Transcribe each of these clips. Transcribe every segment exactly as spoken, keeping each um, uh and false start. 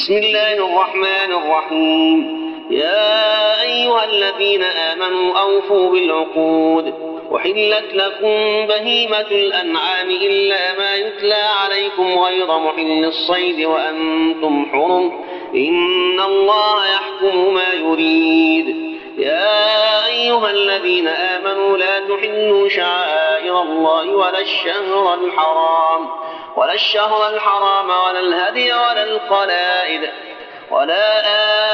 بسم الله الرحمن الرحيم. يا أيها الذين آمنوا أوفوا بالعقود وحلت لكم بهيمة الأنعام إلا ما يتلى عليكم غير محل الصيد وأنتم حرم إن الله يحكم ما يريد. يا أيها الذين آمنوا لا تحلوا شعائر الله ولا الشهر الحرام ولا الشهر الحرام ولا الهدي ولا القلائد ولا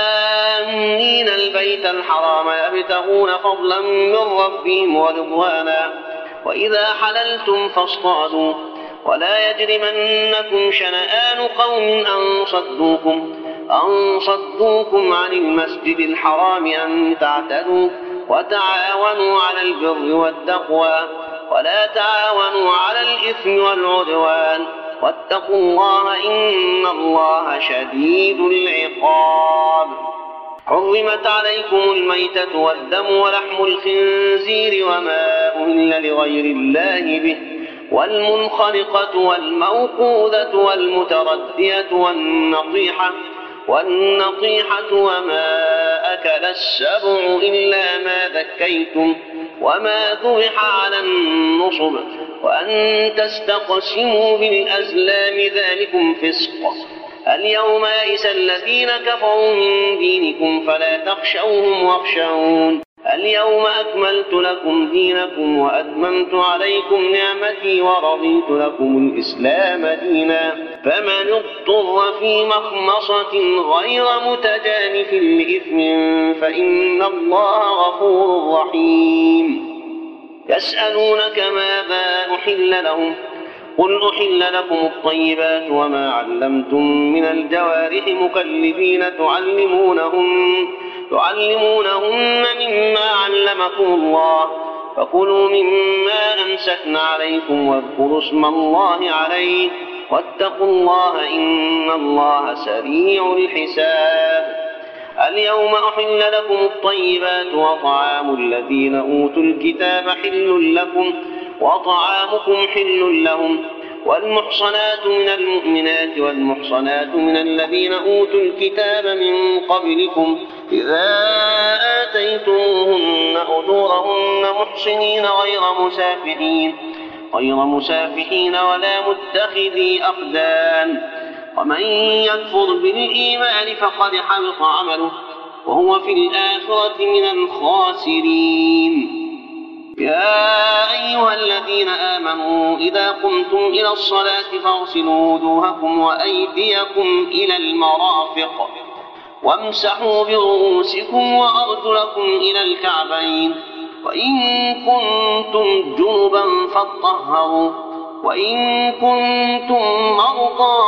آمين البيت الحرام يبتغون فضلا من ربهم ورضوانا وإذا حللتم فاصطادوا ولا يجرمنكم شنآن قوم أن صدوكم أن صدوكم عن المسجد الحرام أن تعتدوا وتعاونوا على البر والتقوى ولا تعاونوا على الإثم والعدوان واتقوا الله إن الله شديد العقاب. حرمت عليكم الميتة والدم ولحم الخنزير وما أهل لغير الله به والمنخنقة والموقوذة والمتردية والنطيحة والنطيحة وما أكل السبع إلا ما ذكيتم وما ذبح على النصب وأن تستقسموا بالأزلام ذلكم فسق. اليوم يئس الذين كفروا من دينكم فلا تخشوهم واخشون. اليوم أكملت لكم دينكم وأتممت عليكم نعمتي ورضيت لكم الإسلام دينا فمن اضطر في مخمصة غير متجانف لإثم فإن الله غفور رحيم. يسألونك ماذا أحل لهم قل أحل لكم الطيبات وما علمتم من الجوارح مكلبين تعلمونهن تعلمونهن مما علمكم الله فكلوا مما أمسكن عليكم واذكروا اسم الله عليه واتقوا الله إن الله سريع الحساب. اليوم أحل لكم الطيبات وطعام الذين أوتوا الكتاب حل لكم وطعامكم حل لهم والمحصنات من المؤمنات والمحصنات من الذين أوتوا الكتاب من قبلكم إذا آتيتموهن أجورهن محصنين غير مسافحين غير مسافحين ولا متخذي أخدان ومن يكفر بالإيمان فقد حبط عمله وهو في الآخرة من الخاسرين. يا أيها الذين آمنوا إذا قمتم إلى الصلاة فاغسلوا وجوهكم وأيديكم إلى المرافق وامسحوا برؤوسكم وأرجلكم إلى الكعبين وإن كنتم جنبا فاطهروا وإن كنتم مرضى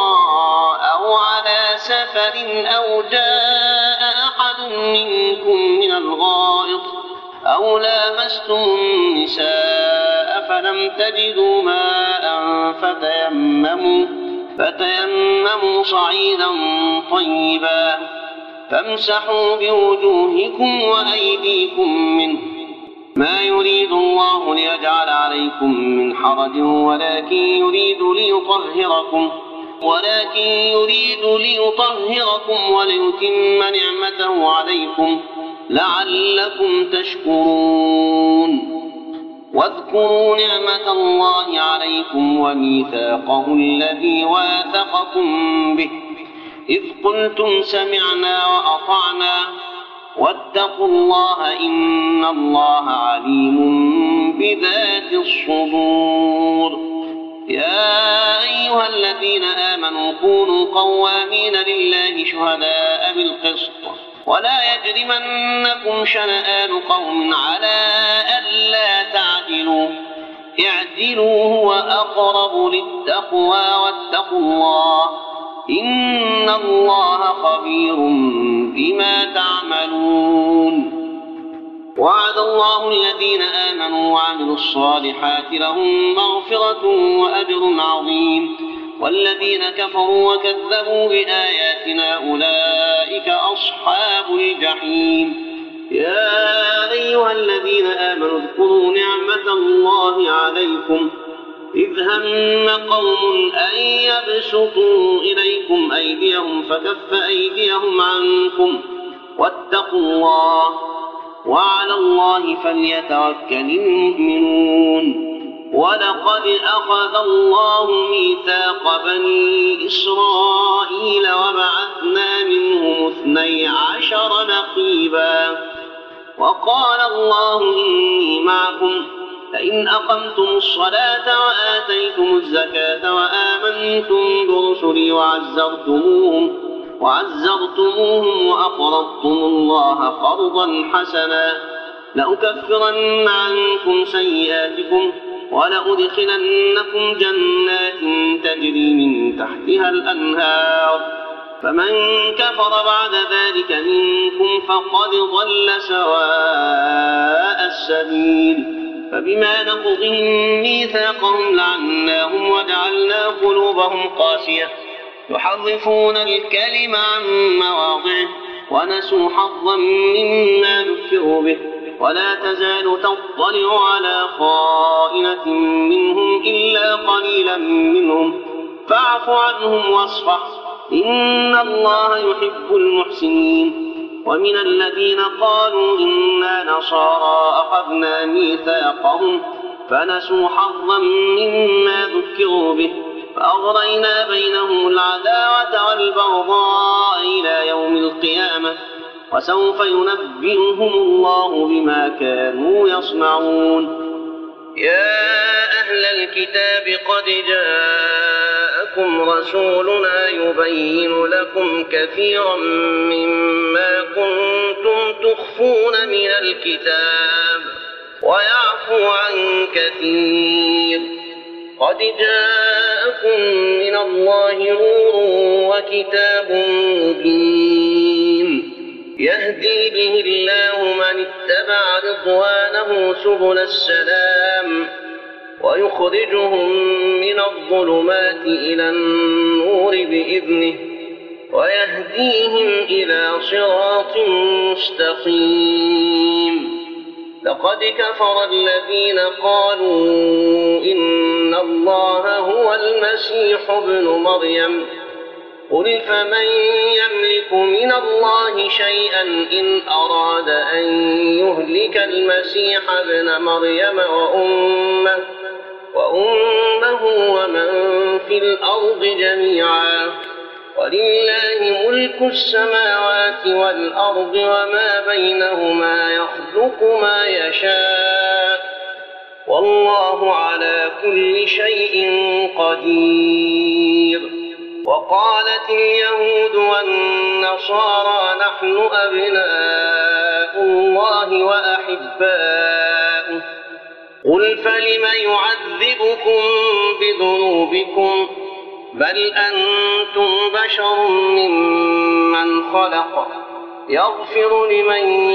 أو على سفر أو جاء أحد منكم من الغائط أو لامستم النساء فلم تجدوا ماء فتيمموا فتيمموا صعيدا طيبا فامسحوا بوجوهكم وأيديكم منه ما يريد الله ليجعل عليكم من حرج ولكن يريد ليطهركم ولكن يريد ليطهركم وليتم نعمته عليكم لعلكم تشكرون. واذكروا نعمة الله عليكم وميثاقه الذي واثقكم به إذ قلتم سمعنا وأطعنا واتقوا الله إن الله عليم بذات الصدور. يا أيها الذين آمنوا كونوا قوامين لله شهداء بالقسط ولا يجرمنكم شنآن قوم على ألا تعدلوا اعدلوا هو أقرب للتقوى واتقوا الله إن الله خبير بما تعملون. وعد الله الذين آمنوا وعملوا الصالحات لهم مغفرة وأجر عظيم والذين كفروا وكذبوا بآياتنا أولئك أصحاب الجحيم. يا أيها الذين آمنوا اذكروا نعمة الله عليكم إذ هم قوم أن يبسطوا إليكم أيديهم فكف أيديهم عنكم واتقوا الله وعلى الله فليتوكل المؤمنون. ولقد أخذ الله ميثاق بني إسرائيل وبعثنا منهم اثني عشر نقيبا وقال الله إني معكم فإن أقمتم الصلاة وآتيتم الزكاة وآمنتم برسلي وعزرتموهم وعزرتموهم وأقرضتم الله قرضا حسنا لأكفرن عنكم سيئاتكم ولأدخلنكم جنات تجري من تحتها الأنهار فمن كفر بعد ذلك منكم فقد ضل سواء السبيل. فبما نقضهم ميثاقهم لعناهم وجعلنا قلوبهم قاسية يحرفون الكلم عن مواضعه ونسوا حظا مما ذكروا به ولا تزال تطلع على خائنة منهم إلا قليلا منهم فاعف عنهم واصفح إن الله يحب المحسنين. ومن الذين قالوا إنا نصارى أخذنا ميثاقهم فنسوا حظا مما ذكروا به فأغرينا بينهم العداوة والبغضاء إلى يوم القيامة وسوف ينبئهم الله بما كانوا يصنعون. يا أهل الكتاب قد جاءكم رسولنا يبين لكم كثيرا مما كنتم تخفون من الكتاب ويعفو عن كثير قد جاءكم من الله نور وكتاب مبين يهدي به الله من اتبع رضوانه سبل السلام ويخرجهم من الظلمات إلى النور بإذنه ويهديهم إلى صراط مستقيم. لقد كفر الذين قالوا إن الله هو المسيح ابن مريم قل فمن يملك من الله شيئا إن أراد أن يهلك المسيح ابن مريم وأمه, وأمه ومن في الأرض جميعا ولله ملك السماوات والأرض وما بينهما يخلق ما يشاء والله على كل شيء قدير. وقالت اليهود والنصارى نحن أبناء الله وأحباؤه قل فلم يعذبكم بذنوبكم بل أنتم بشر ممن خلق يغفر لمن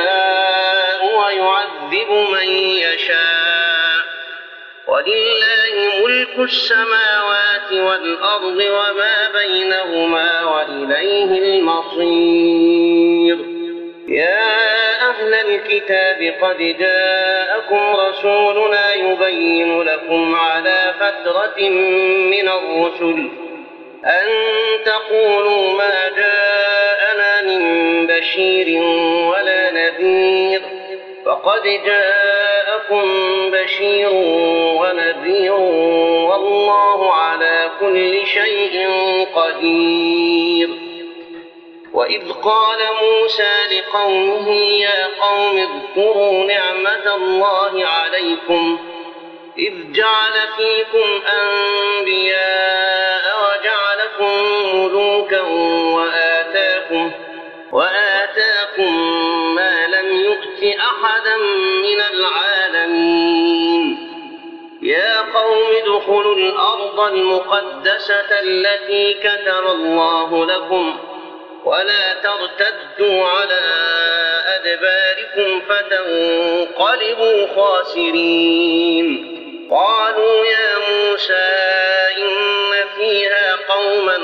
يشاء ويعذب من يشاء ولله ملك السماوات والأرض وما بينهما وإليه المصير. يا أهل الكتاب قد جاءكم رسولنا يبين لكم على فترة من الرسل أن تقولوا ما جاءنا من بشير ولا نذير فقد جاءكم بشير ونذير والله على كل شيء قدير. وإذ قال موسى لقومه يا قوم اذكروا نعمة الله عليكم إذ جعل فيكم أنبياء وجعلكم ملوكا وآتاكم, وآتاكم ما لم يؤت أحدا من العالمين. يا قوم ادخلوا الأرض المقدسة التي كتب الله لكم ولا ترتدوا على أدباركم فتنقلبوا خاسرين. قالوا يا موسى إن فيها قوما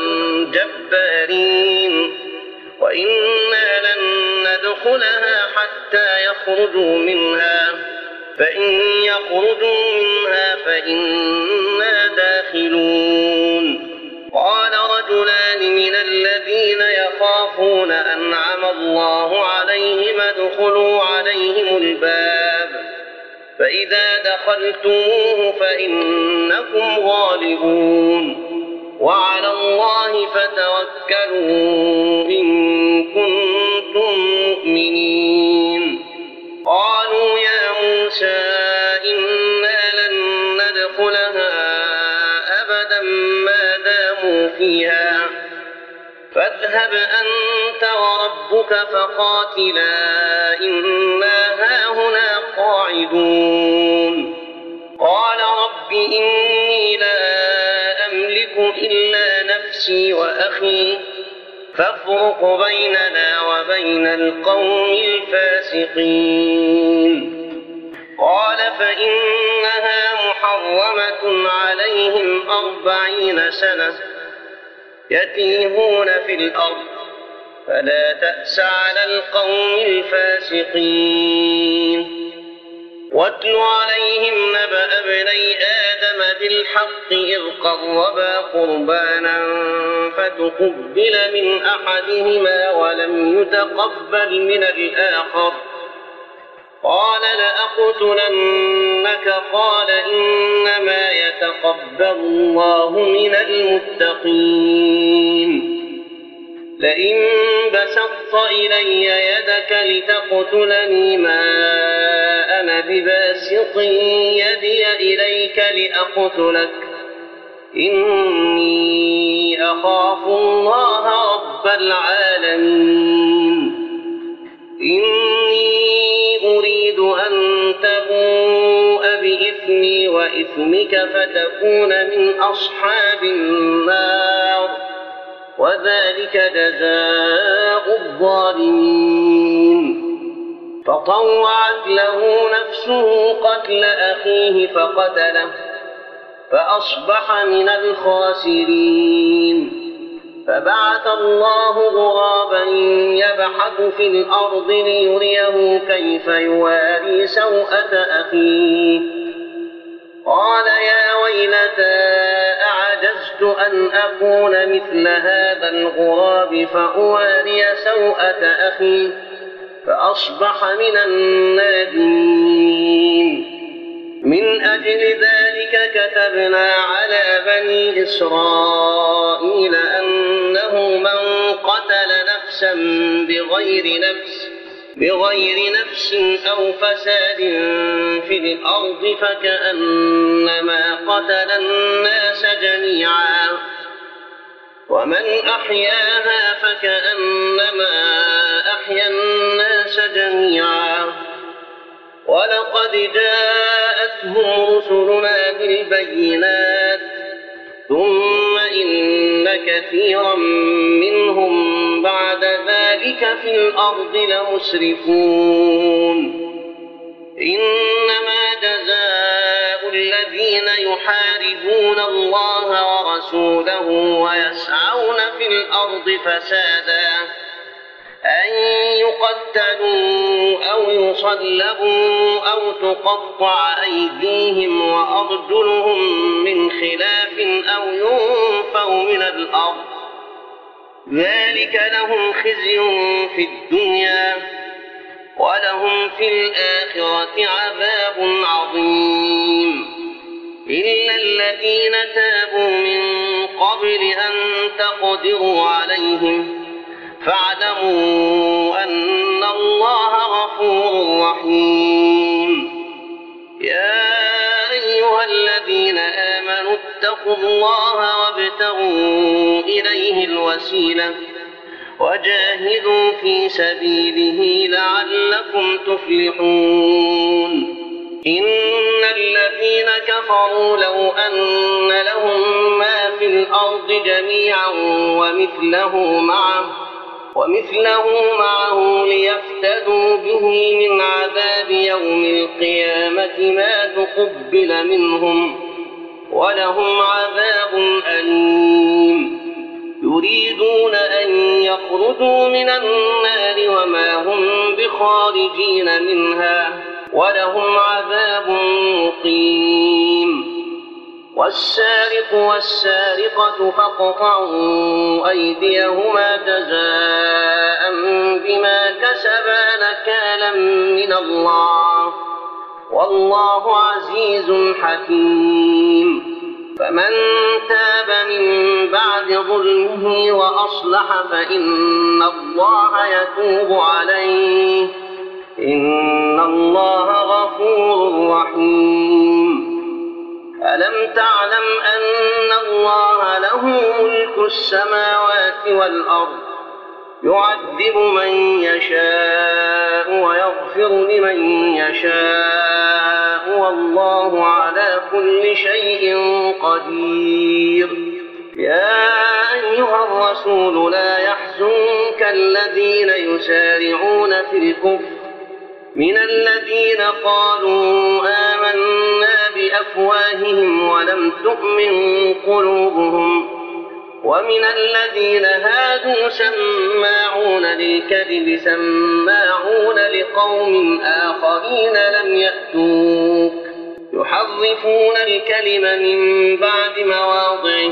جبارين وإنا لن ندخلها حتى يخرجوا منها فإن يخرجوا منها فإنا داخلون. قال رجلان من الذين يخافون أنعم الله عليهم ادخلوا عليهم الباب فإذا دخلتموه فإنكم غالبون وعلى الله فتوكلوا إن كنتم مؤمنين. قالوا يا موسى إنا لن ندخلها أبدا ما داموا فيها فاذهب أنت وربك فقاتلا إنا هاهنا قاعدون. قال رب إني لا أملك إلا نفسي وأخي فافرق بيننا وبين القوم الفاسقين. قال فإنها محرمة عليهم أربعين سنة يتيهون في الأرض فلا تأس على القوم الفاسقين. واتل عليهم نبأ ابني آدم بالحق إذ قربا قربانا فتقبل من أحدهما ولم يتقبل من الآخر قال لأقتلنك قال إنما يتقبل الله من المتقين. لئن بسطت إلي يدك لتقتلني ما أنا بباسط يدي إليك لأقتلك إني أخاف الله رب العالمين. إني أريد أن تبوء بإثمي وإثمك فتكون من أصحاب النار وذلك جزاء الظالمين. فطوعت له نفسه قتل أخيه فقتله فأصبح من الخاسرين. فبعث الله غرابا يبحث في الأرض ليريه كيف يواري سوءة أخيه قال يا ويلتى أعجزت أن أكون مثل هذا الغراب فأواري سوءة أخي فأصبح من النادمين. من أجل ذلك كتبنا على بني إسرائيل أنه من قتل نفسا بغير نفس بغير نفس أو فساد في الأرض فكأنما قتل الناس جميعا ومن أحياها فكأنما أحيا الناس جميعا. ولقد جاءتهم رسلنا بالبينات ثم إن كثيرا منهم بعد ذلك في الأرض لمسرفون. إنما جزاء الذين يحاربون الله ورسوله ويسعون في الأرض فسادا أن يقتلوا أو يصلبوا أو تقطع أيديهم وأرجلهم من خلاف أو ينفوا من الأرض ذلك لهم خزي في الدنيا ولهم في الآخرة عذاب عظيم. إلا الذين تابوا من قبل أن تقدروا عليهم فاعلموا أن الله غفور رحيم. يا أيها الذين آمنوا اتقوا الله وابتغوا إليه الوسيلة وجاهدوا في سبيله لعلكم تفلحون. إن الذين كفروا لو أن لهم ما في الأرض جميعا ومثله معه ومثله معه ليفتدوا به من عذاب يوم القيامة ما تقبل منهم ولهم عذاب أليم. يريدون أن يخرجوا من النار وما هم بخارجين منها ولهم عذاب مقيم. والسارق والسارقة فاقطعوا أيديهما جزاء بما كسبا نكالا من الله، والله عزيز حكيم. فمن تاب من بعد ظلمه وأصلح فإن الله يتوب عليه، إن الله غفور رحيم. ألم تعلم أن الله له ملك السماوات والأرض، يعذب من يشاء ويغفر لمن يشاء، والله على كل شيء قدير. يا أيها الرسول لا يحزنك الذين يسارعون في الكفر من الذين قالوا آمنا بأفواههم ولم تؤمن قلوبهم، ومن الذين هادوا سماعون للكذب سماعون لقوم آخرين لم يأتوك، يحرفون الكلم من بعد مواضعه،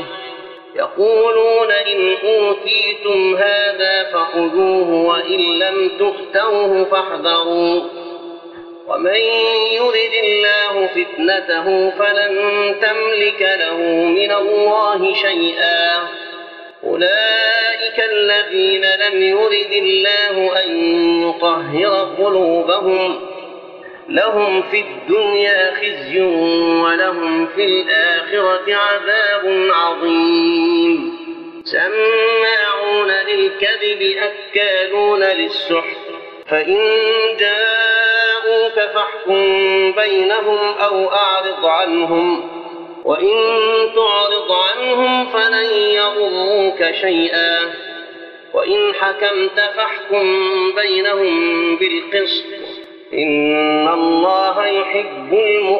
يقولون إن أوتيتم هذا فخذوه وإن لم تؤتوه فاحذروا، ومن يرد الله فتنته فلن تملك له من الله شيئا. أولئك الذين لم يرد الله أن يطهر قلوبهم، لهم في الدنيا خزي ولهم في الآخرة عذاب عظيم. سماعون للكذب أكالون للسحت، فإن جاءوك فاحكم بينهم أو أعرض عنهم، وإن تعرض عنهم فلن يضروك شيئا، وإن حكمت فاحكم بينهم بالقسط، إن الله يحب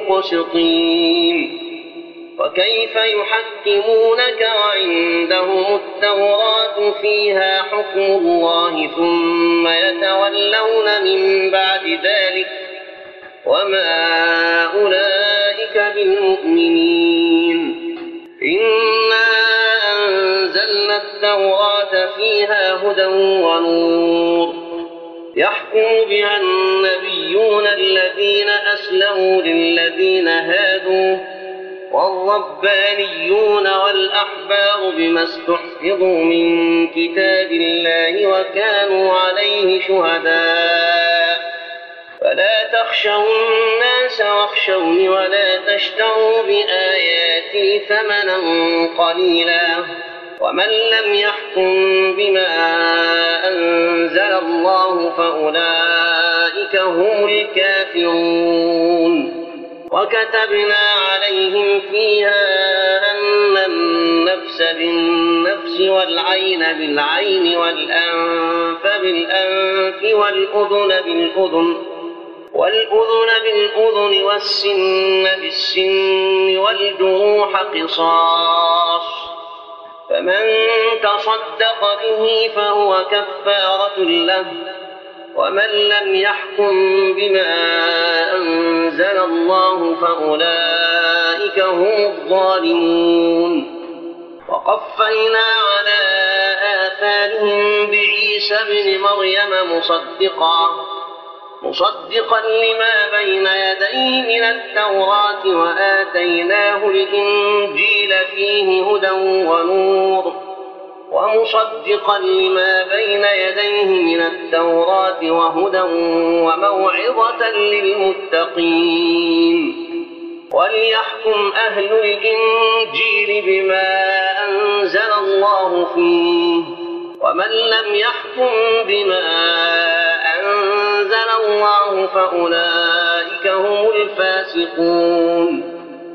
المقسطين. وكيف يحكمونك وعندهم التوراة فيها حكم الله ثم يتولون من بعد ذلك، وما أولئك بالمؤمنين. إنا أنزلنا التوراة فيها هدى ونور، يحكم بها النبيون الذين أسلموا للذين هادوا والربانيون والأحبار بما استحفظوا من كتاب الله وكانوا عليه شهداء. فلا تخشوا الناس واخشوني ولا تشتروا بآياتي ثمنا قليلا، ومن لم يحكم بما أنزل الله فأولئك هم الكافرون. وكتبنا عليهم فيها أن النفس بالنفس والعين بالعين والأنف بالأنف والأذن بالأذن والأذن بالأذن والسن بالسن والجروح قصاص، فمن تصدق به فهو كفارة له، ومن لم يحكم بما أنزل الله فأولئك هم الظالمون. وقفينا على آثارهم بعيسى ابن مريم مصدقا مصدقا لما بين يديه من التوراة، وآتيناه الإنجيل فيه هدى ونور، ومصدقا لما بين يديه من التوراة وهدى وموعظة للمتقين. وليحكم أهل الإنجيل بما أنزل الله فيه، ومن لم يحكم بما أنزل الله فأولئك هم الفاسقون.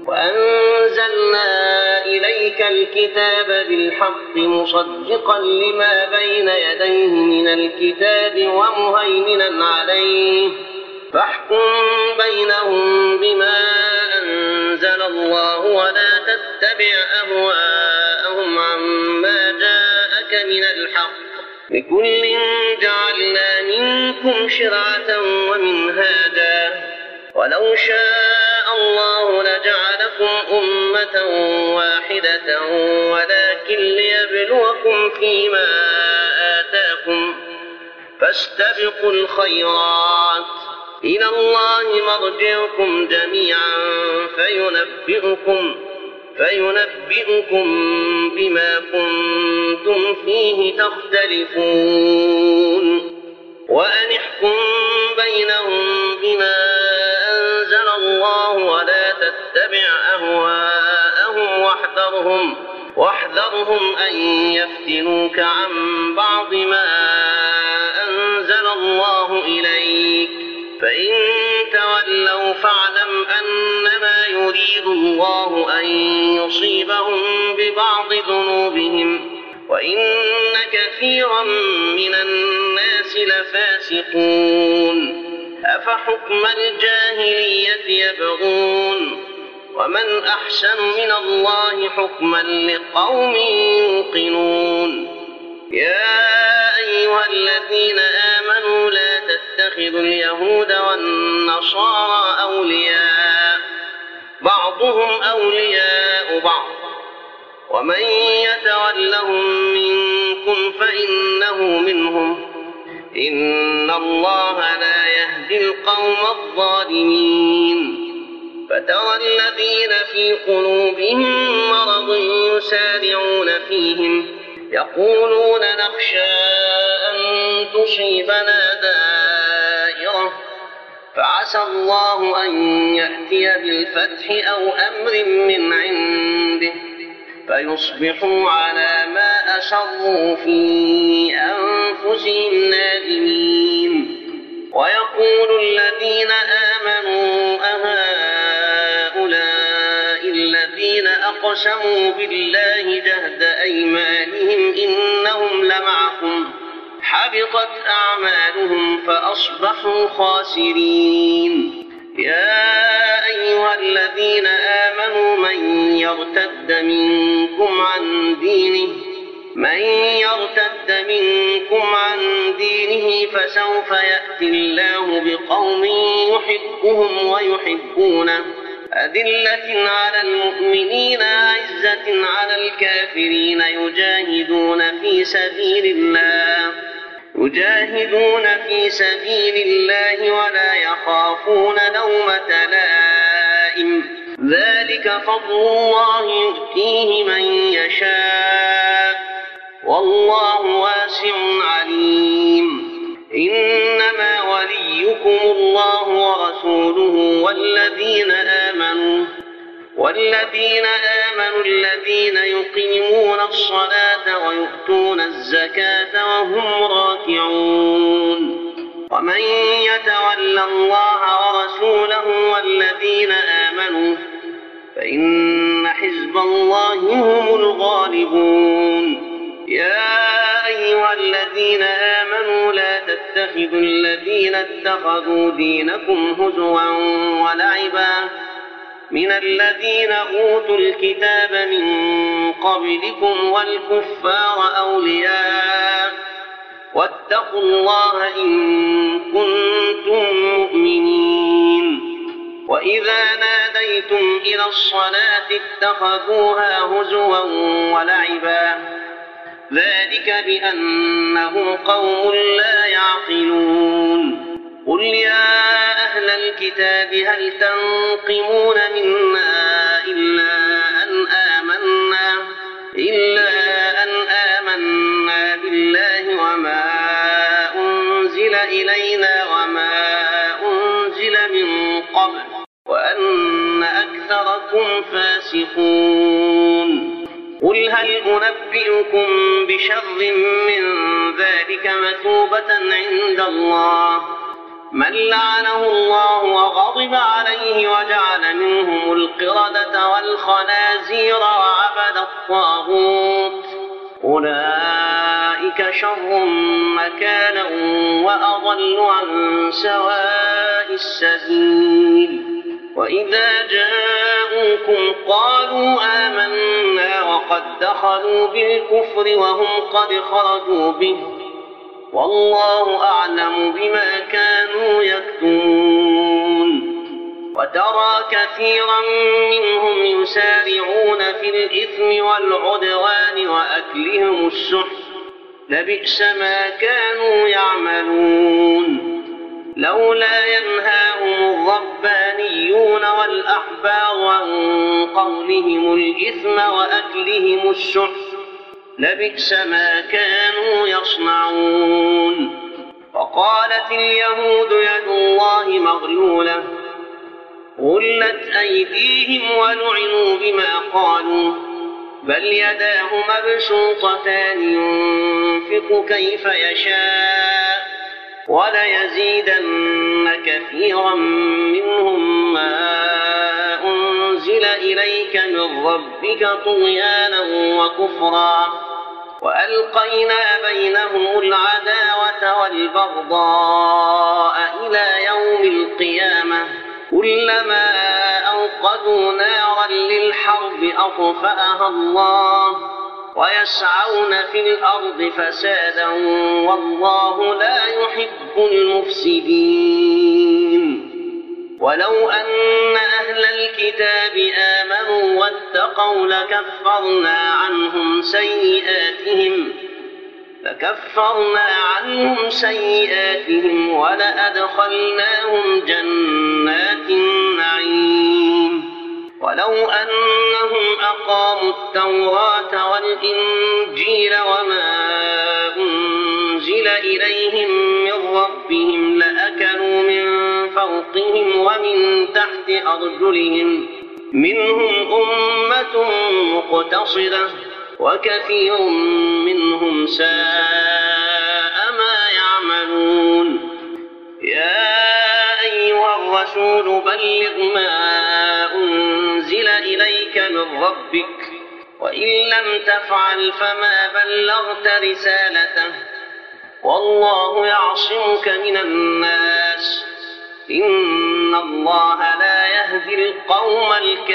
وأنزلنا إليك الكتاب بالحق مصدقا لما بين يديه من الكتاب ومهيمنا عليه، فاحكم بينهم بما أنزل الله ولا تتبع أهواءهم عما جاءك من الحق، لكل جعلنا منكم شرعة ومنهاجا ولو شاء الله لجعلكم أمة واحدة ولكن ليبلوكم فيما آتاكم فاستبقوا الخيرات إلى الله مرجعكم جميعا فينبئكم فينبئكم بما كنتم فيه تختلفون وأن احكم بينهم بما أنزل الله ولا تتبع أهواءهم واحذرهم واحذرهم أن يفتنوك عن بعض ما أنزل الله إليك فإن تولوا فاعلم أنما يريد الله أن يصيبهم ببعض ذنوبهم وإن كثيرا من الناس لفاسقون أفحكم الجاهلية يبغون ومن أحسن من الله حكما لقوم يوقنون يا أيها الذين آمنوا لا تتخذوا اليهود والنصارى أولياء بعضهم أولياء بعض ومن يتولهم منكم فإنه منهم إن الله لا يهدي القوم الظالمين فترى الذين في قلوبهم مرض يسارعون فيهم يقولون نخشى أن تصيبنا دائرة فعسى الله أن يأتي بالفتح أو أمر من عنده فيصبحوا على ما أسروا في أنفسهم نادمين ويقول الذين آمنوا أهؤلاء الذين أقسموا بالله جهد أيمانهم إنهم لمعكم حبطت أعمالهم فأصبحوا خاسرين يا أيها الذين آمنوا من يرتد منكم عن دينه من يرتد منكم عن دينه فسوف يأتي الله بقوم يحبهم ويحبونه أذلة على المؤمنين عزة على الكافرين يجاهدون في سبيل الله يجاهدون في سبيل الله ولا يخافون لومة لائم ذلك فضل الله يؤتيه من يشاء والله واسع عليم إنما وليكم الله ورسوله والذين آمنوا والذين آمنوا الذين يقيمون الصلاة ويؤتون الزكاة وهم راكعون ومن يتول الله ورسوله والذين آمنوا فإن حزب الله هم الغالبون يا أيها الذين آمنوا لا تتخذوا الذين اتخذوا دينكم هزوا ولعبا من الذين أوتوا الكتاب من قبلكم والكفار أولياء واتقوا الله إن كنتم مؤمنين وإذا ناديتم إلى الصلاة اتخذوها هزوا ولعبا ذلك بأنهم قوم لا يعقلون قل يا أهل الكتاب هل تنقمون منا إلا أن آمنا إلا أن آمنا بالله وما أنزل إلينا وما أنزل من قبل وأن أكثركم فاسقون قل هل أنبئكم بشر من ذلك مثوبة عند الله من لعنه الله وغضب عليه وجعل منهم القردة والخنازير وعبد الطاغوت أولئك شر مكانا وأضل عن سواء السبيل وإذا جاءوكم قالوا آمنا وقد دخلوا بالكفر وهم قد خرجوا به والله أعلم بما كانوا يكتمون وترى كثيرا منهم يسارعون في الإثم والعدوان وأكلهم السحت لبئس ما كانوا يعملون لولا ينهاهم الربانيون والأحبار عن قولهم الإثم وأكلهم السحت لبئس ما كانوا يصنعون وقالت اليهود يد الله مغلولة غلت أيديهم ولعنوا بما قالوا بل يداه مبسوطتان ينفق كيف يشاء وليزيدن كثيرا منهم ما أنزل إليك من ربك طغيانا وكفرا وألقينا بينهم العداوة والبغضاء إلى يوم القيامة كلما أوقدوا نارا للحرب أطفأها الله ويسعون في الأرض فسادا والله لا يحب المفسدين ولو أن أهل الكتاب آمنوا واتقوا لكفرنا عنهم سيئاتهم لكفرنا عنهم سيئاتهم ولأدخلناهم جنات النعيم ولو أنهم أقاموا التوراة والإنجيل وما أنزل إليهم من ربهم لأكلوا من فوقهم ومن تحت أرجلهم منهم أمة مقتصدة وكثير منهم ساء ما يعملون يا أيها الرسول بلغ ما أنزل إليك من ربك وإن لم تفعل فما بلغت رسالته والله يعصمك من الناس إن الله لا يهدي القوم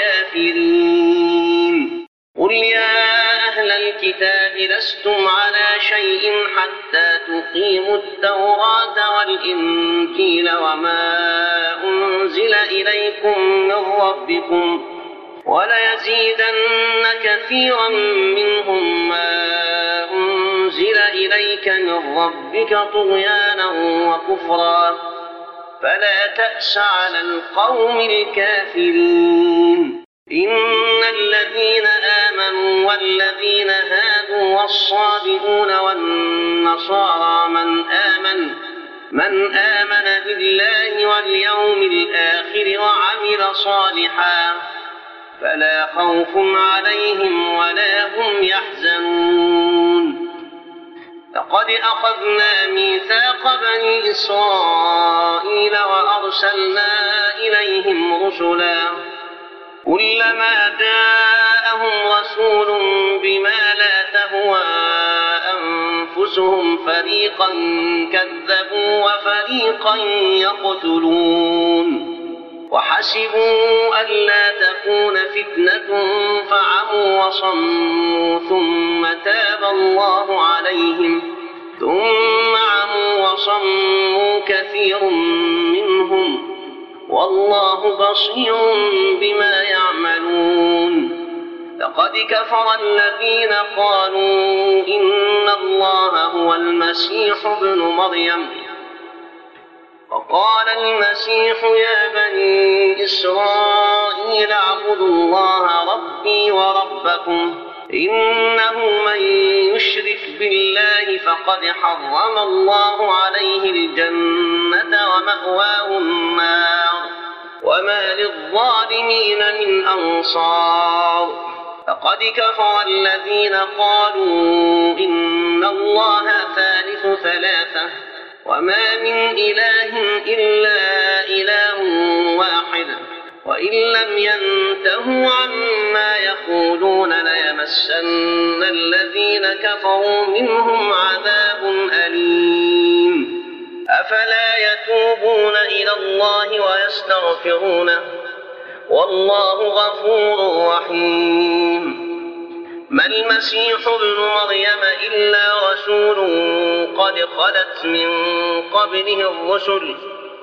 الكافرين قل يا أهل الكتاب لستم على شيء حتى تقيموا التوراة والإنجيل وما أنزل إليكم من ربكم وليزيدن كثيرا منهم ما أنزل إليك من ربك طغيانا وكفرا فلا تأس على القوم الكافرين إن الذين آمنوا والذين هادوا والصابئون والنصارى من آمن من آمن بالله واليوم الآخر وعمل صالحا فلا خوف عليهم ولا هم يحزنون لقد أخذنا ميثاق بني إسرائيل وأرسلنا إليهم رسلا كلما جاءهم رسول بما لا تهوى أنفسهم فريقا كذبوا وفريقا يقتلون وحسبوا ألا تكون فتنة فعموا وصموا ثم تاب الله عليهم ثم عموا وصموا كثير منهم والله بصير بما يعملون لقد كفر الذين قالوا إن الله هو المسيح ابن مريم وقال المسيح يا بني إسرائيل اعبدوا الله ربي وربكم إنه من يشرك بالله فقد حرم الله عليه الجنة ومأواه النار وما للظالمين من أنصار لقد كفر الذين قالوا إن الله ثالث ثلاثة وما من إله إلا إله واحد وإن لم ينتهوا عما يقولون ليمسن الذين كفروا منهم عذاب أليم أفلا يتوبون إلى الله ويستغفرونه والله غفور رحيم ما المسيح ابن مريم إلا رسول قد خلت من قبله الرسل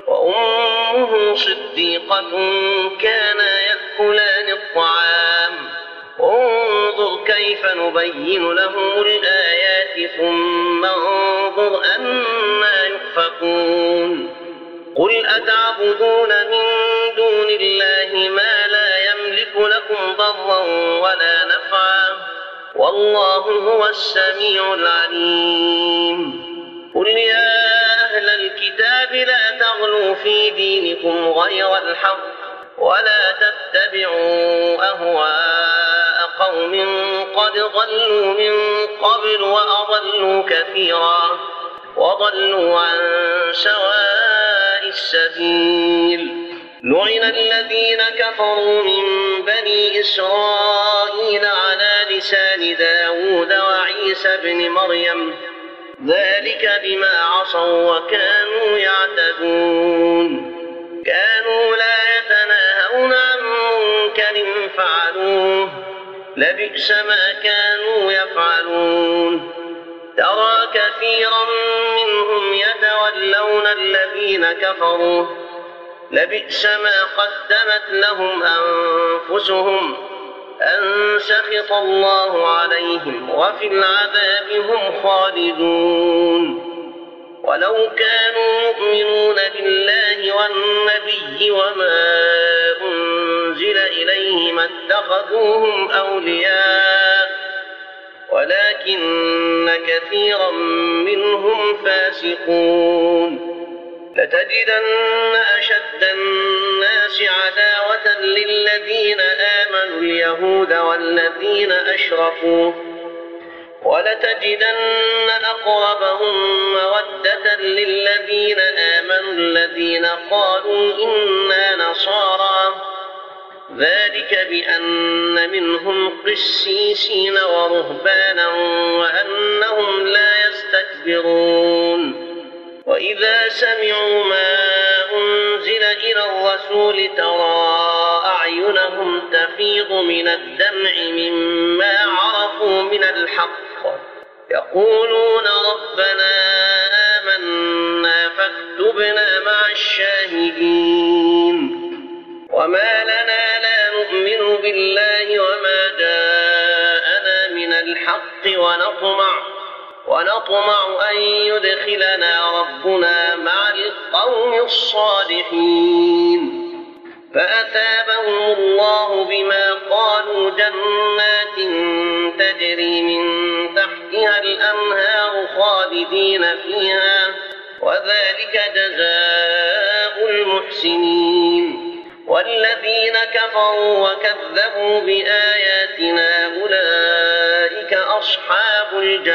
وأمه صديقة كانا يأكلان الطعام انظر كيف نبين لهم الآيات ثم انظر أنا يؤفكون قل أتعبدون من دون الله ما لا يملك لكم ضرا ولا نفعا والله هو السميع العليم قل يا أهل الكتاب لا تغلوا في دينكم غير الحق ولا تتبعوا أهواء قوم قد ضلوا من قبل وأضلوا كثيرا وضلوا عن سواء السبيل لعن الذين كفروا من بني إسرائيل على لسان داود وعيسى بن مريم ذلك بما عصوا وكانوا يعتدون كانوا لا يتناهون عن منكر فعلوه لبئس ما كانوا يفعلون ترى كثيرا منهم يتولون الذين كفروا لبئس ما قدمت لهم أنفسهم أن سخط الله عليهم وفي العذاب هم خالدون ولو كانوا يؤمنون بالله والنبي وما أنزل إليه ما اتخذوهم أولياء ولكن كثيرا منهم فاسقون لتجدن أشد الناس عداوة للذين آمنوا اليهود والذين أشركوا ولتجدن أقربهم مودة للذين آمنوا الذين قالوا إنا نصارى ذلك بأن منهم قسيسين ورهبانا وأنهم لا يستكبرون وإذا سمعوا ما أنزل إلى الرسول ترى أعينهم تفيض من الدمع مما عرفوا من الحق يقولون ربنا آمنا فاكتبنا مع الشاهدين وما لنا لا نؤمن بالله وما جاءنا من الحق ونطمع ونطمع أن يدخلنا ربنا مع القوم الصالحين فأثابهم الله بما قالوا جنات تجري من تحتها الأنهار خالدين فيها وذلك جزاء المحسنين والذين كفروا وكذبوا بآياتنا أولئك أصحاب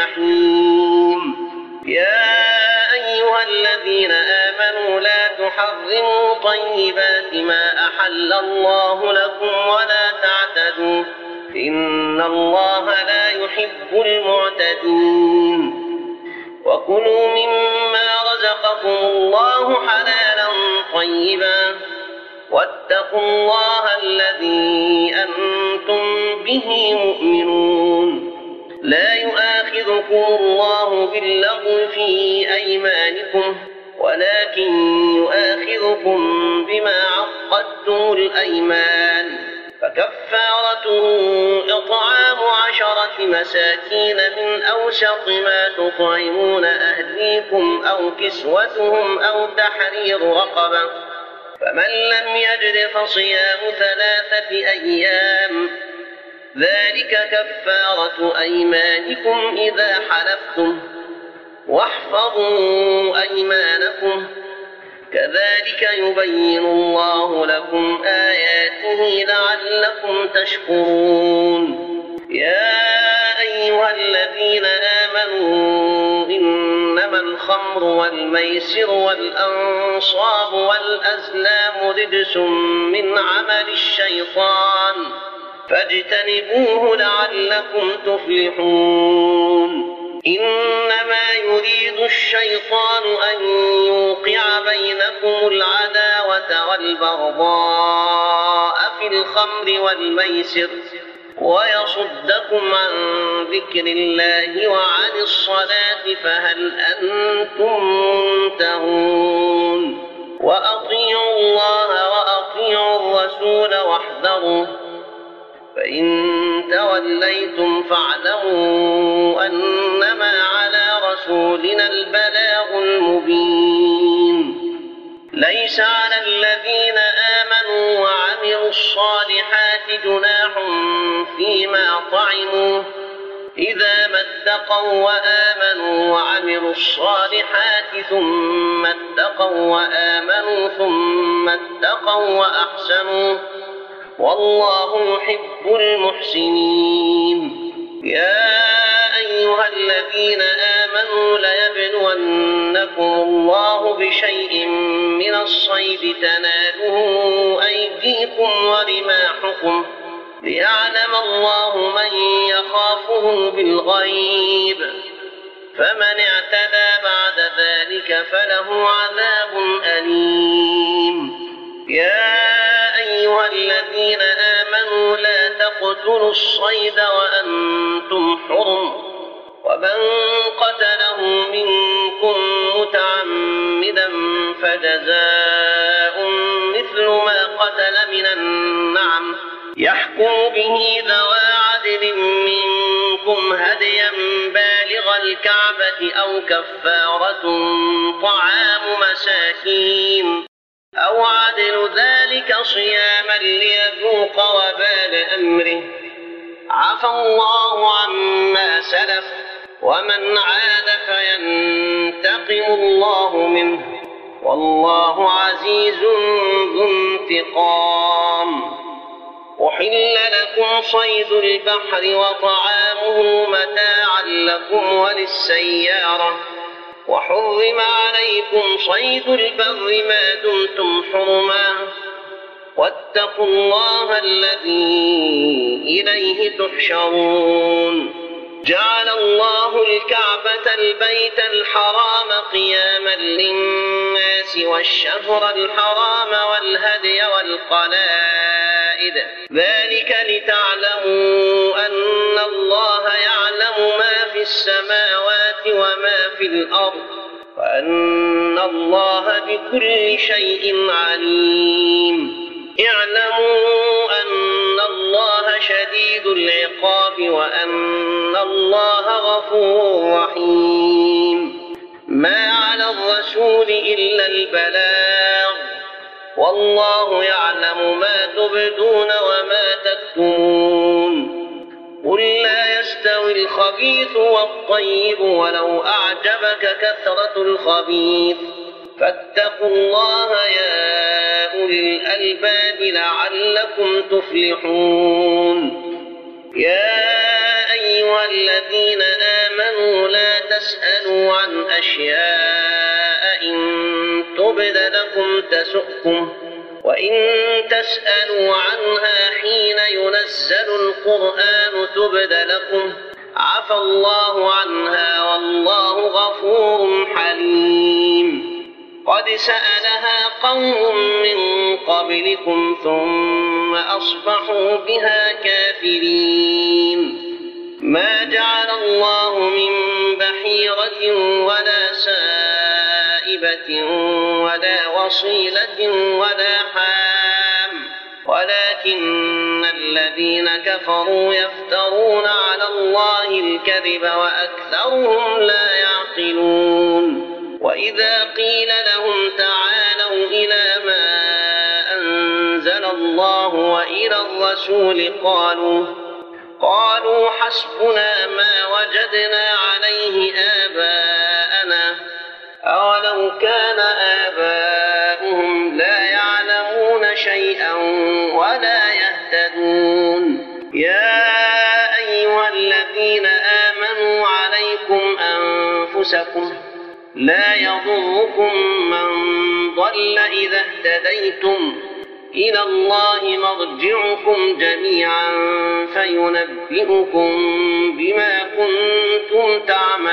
الجحيم يا أيها الذين آمنوا لا تحرموا طيبات ما أحل الله لكم ولا تعتدوا إن الله لا يحب المعتدين وكلوا مما رزقكم الله حلالا طيبا واتقوا الله الذي أنتم به مؤمنون لا يؤاخذكم الله باللغو في أيمانكم ولكن يؤاخذكم بما عقدتم الأيمان فكفارته إطعام عشرة مساكين من أوسط ما تطعمون أهليكم أو كسوتهم أو تحرير رقبة فمن لم يجد فصيام ثلاثة أيام ذلك كفارة أيمانكم إذا حلفتم واحفظوا أيمانكم كذلك يبين الله لكم آياته لعلكم تشكرون يا أيها الذين آمنوا إنما الخمر والميسر والأنصاب والأزلام رجس من عمل الشيطان فاجتنبوه لعلكم تفلحون إنما يريد الشيطان أن يوقع بينكم العداوة والبغضاء في الخمر والميسر ويصدكم عن ذكر الله وعن الصلاة فهل أنتم منتهون واتقوا فإن توليتم فاعلموا أنما على رسولنا البلاغ المبين. ليس على الذين آمنوا وعملوا الصالحات جناح فيما طعموا إذا ما اتقوا وآمنوا وعملوا الصالحات ثم اتقوا وآمنوا ثم اتقوا وأحسنوا والله يحب المحسنين. يا أيها الذين آمنوا ليبلونكم الله بشيء من الصيد تناله أيديكم ورماحكم ليعلم الله من يخافه بالغيب فمن اعتدى بعد ذلك فله عذاب أليم. يا أيها الذين آمنوا لا تقتلوا الصيد وأنتم حرم ومن قتله منكم متعمدا فجزاء مثل ما قتل من النعم يحكم به ذوى عدل منكم هديا بالغ الكعبة أو كفارة طعام مساكين أو عدل ذلك صياما ليذوق وبال أمره عفى الله عما سلف ومن عاد فينتقم الله منه والله عزيز ذو انتقام. أحل لكم صيد البحر وطعامه متاعا لكم وللسيارة وحرم عليكم صيد البر ما دمتم حرما واتقوا الله الذي إليه تحشرون. جعل الله الكعبة البيت الحرام قياما للناس والشهر الحرام والهدي والقلائد ذلك لتعلموا أن الله يعلم ما في السماوات وما في الأرض وأن الله بكل شيء عليم. اعلموا أن الله شديد العقاب وأن الله غفور رحيم. ما على الرسول إلا البلاغ والله يعلم ما تبدون وما تكتمون. قل لا يستوي الخبيث والطيب ولو أعجبك كثرة الخبيث فاتقوا الله يا أولي الألباب لعلكم تفلحون. يا أيها الذين آمنوا لا تسألوا عن أشياء إن تبد لكم تسؤكم وإن تسألوا عنها حين ينزل القرآن تبد لكم عفى الله عنها والله غفور حليم. قد سألها قوم من قبلكم ثم أصبحوا بها كافرين. ما جعل الله من بحيرة ولا سائبة ولا وصيلة ولا حام ولكن الذين كفروا يفترون على الله الكذب وأكثرهم لا يعقلون. وإذا قيل لهم تعالوا إلى ما أنزل الله وإلى الرسول قالوا قالوا حسبنا ما وجدنا عليه آباءنا أولو كان آباؤهم لا يعلمون شيئا ولا يهتدون. يا أيها الذين آمنوا عليكم أنفسكم لا يضركم من ضل إذا اهتديتم إلى الله مرجعكم جميعا فينبئكم بما كنتم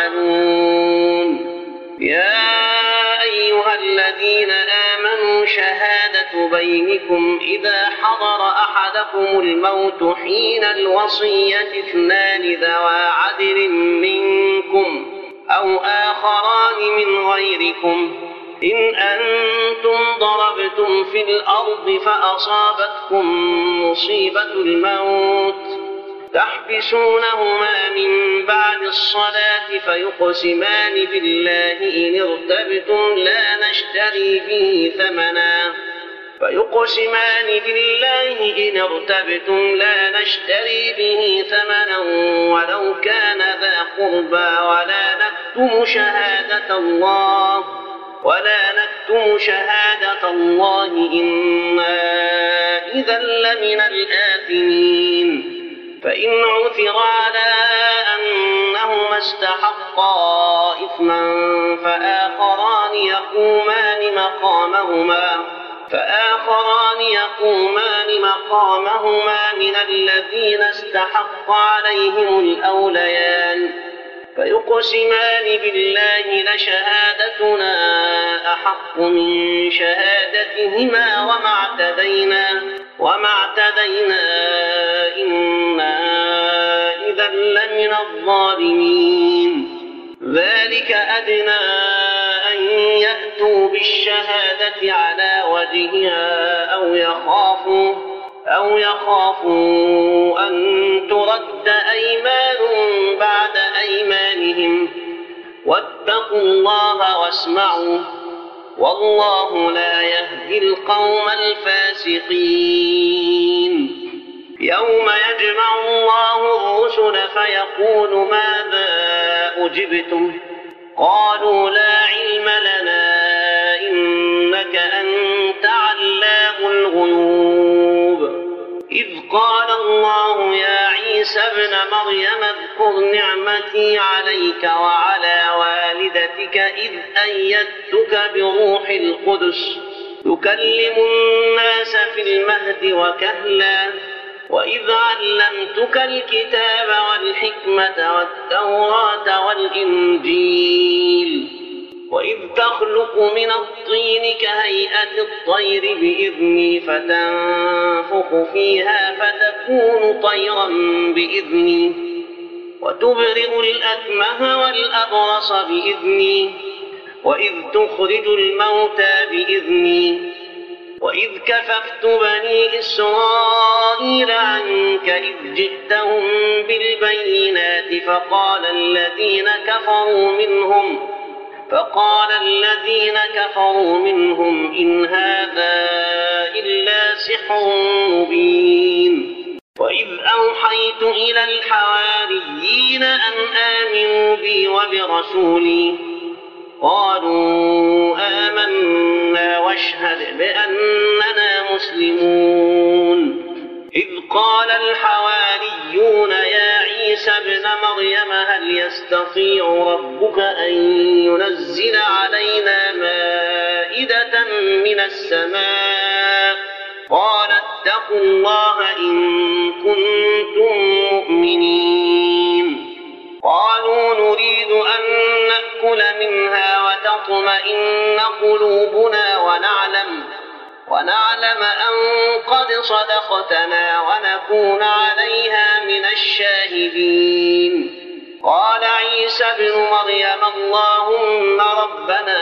تعملون. يا أيها الذين آمنوا شهادة بينكم إذا حضر أحدكم الموت حين الوصية اثنان ذوى عدل منكم أو آخران من غيركم إن أنتم ضربتم في الأرض فأصابتكم مصيبة الموت تحبسونهما من بعد الصلاة فيقسمان بالله إن ارتبتم لا نشتري به ثمنا فيقسمان بالله إن ارتبتم لا نشتري به ثمنا ولو كان ذا قربى ولا نكتم شهادة الله ولا نكتم شهادة الله إنا إذا لمن الآثمين فإن عثر على أنهما استحقا إثما فآخران يقومان مقامهما فآخران يقومان مقامهما من الذين استحق عليهم الأوليان فيقسمان بالله لشهادتنا أحق من شهادتهما وما اعتدينا وما اعتدينا إنا إذا لمن الظالمين ذلك أدنى أن يأتوا بالشهادة على وجهها أو يخافوا أو يخافوا أن ترد أيمان بعد أيمانهم واتقوا الله واسمعوا والله لا يهدي القوم الفاسقين يوم يجمع الله الرسل فيقول ماذا أجبتم قالوا لا علم لنا إنك أنت علام الغيوب إذ قال الله يا عيسى ابن مريم اذكر نعمتي عليك وعلى والدتك إذ أيدتك بروح القدس تكلم الناس في المهد وكهلا وإذ علمتك الكتاب والحكمة والتوراة والإنجيل وإذ تخلق من الطين كهيئة الطير بإذني فتنفخ فيها فتكون طيرا بإذني وتبرئ الأكمه والأبرص بإذني وإذ تخرج الموتى بإذني وإذ كففت بني إسرائيل عنك إذ جئتهم بالبينات فقال الذين كفروا منهم فقال الذين كفروا منهم إن هذا إلا سحر مبين وإذ أوحيت إلى الحواريين أن آمنوا بي وبرسولي قالوا آمنا واشهد بأننا مسلمون إذ قال الحواريون يا عيسى ابن مريم هل يستطيع ربك أن ينزل علينا مائدة من السماء قال اتقوا الله إن كنتم مؤمنين قالوا نريد أن نأكل منها وتطمئن قلوبنا ونعلم ونعلم أن قد صدقتنا ونكون عليها من الشاهدين قال عيسى ابن مريم اللهم ربنا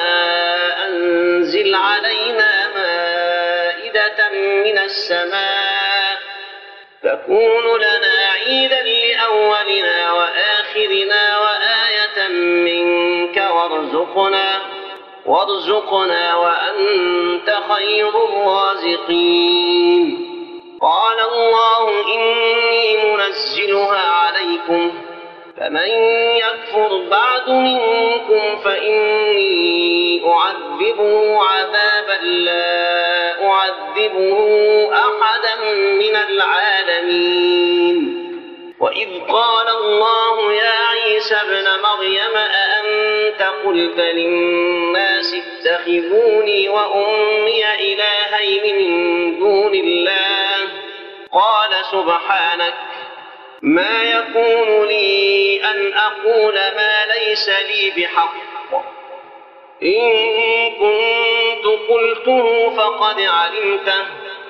أنزل علينا مائدة من السماء تكون لنا عيدا لأولنا وآخرنا وآية منك وارزقنا وارزقنا وأنت خير الرازقين قال الله إني منزلها عليكم فمن يكفر بعد منكم فإني أعذبه عذابا لا أعذبه أحدا من العالمين وإذ قال الله يا عيسى ابن مريم أأنت قلت للناس اتخذوني وأمي إلهين من دون الله قال سبحانك ما يكون لي أن أقول ما ليس لي بحق إن كنت قلته فقد علمته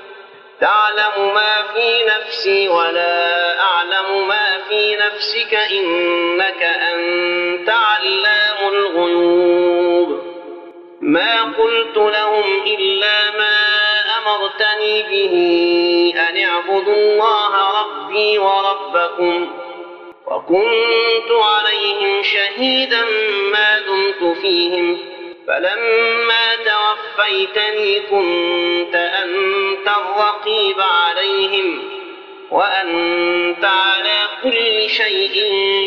تعلم ما في نفسي ولا أعلم ما في نفسك إنك أنت علام الغيوب ما قلت لهم إلا ما أمرتني به أن اعبدوا الله ربي وربكم وكنت عليهم شهيدا ما دمت فيهم فلما توفيتني كنت أنت الرقيب عليهم وأنت على كل شيء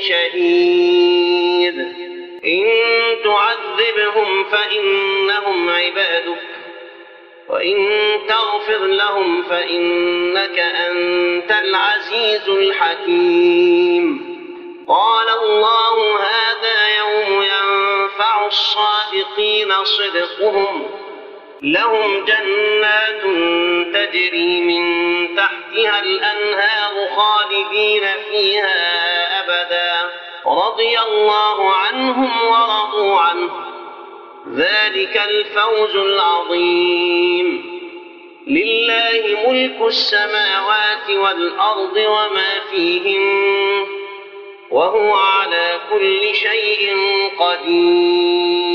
شهيد إن تعذبهم فإنهم عبادك وإن تغفر لهم فإنك أنت العزيز الحكيم قال الله هذا يوم ينفع الصادقين صدقهم لهم جنات تجري من تحتها الأنهار خالدين فيها أبدا رضي الله عنهم ورضوا عنه ذلك الفوز العظيم لله ملك السماوات والأرض وما فيهن وهو على كل شيء قدير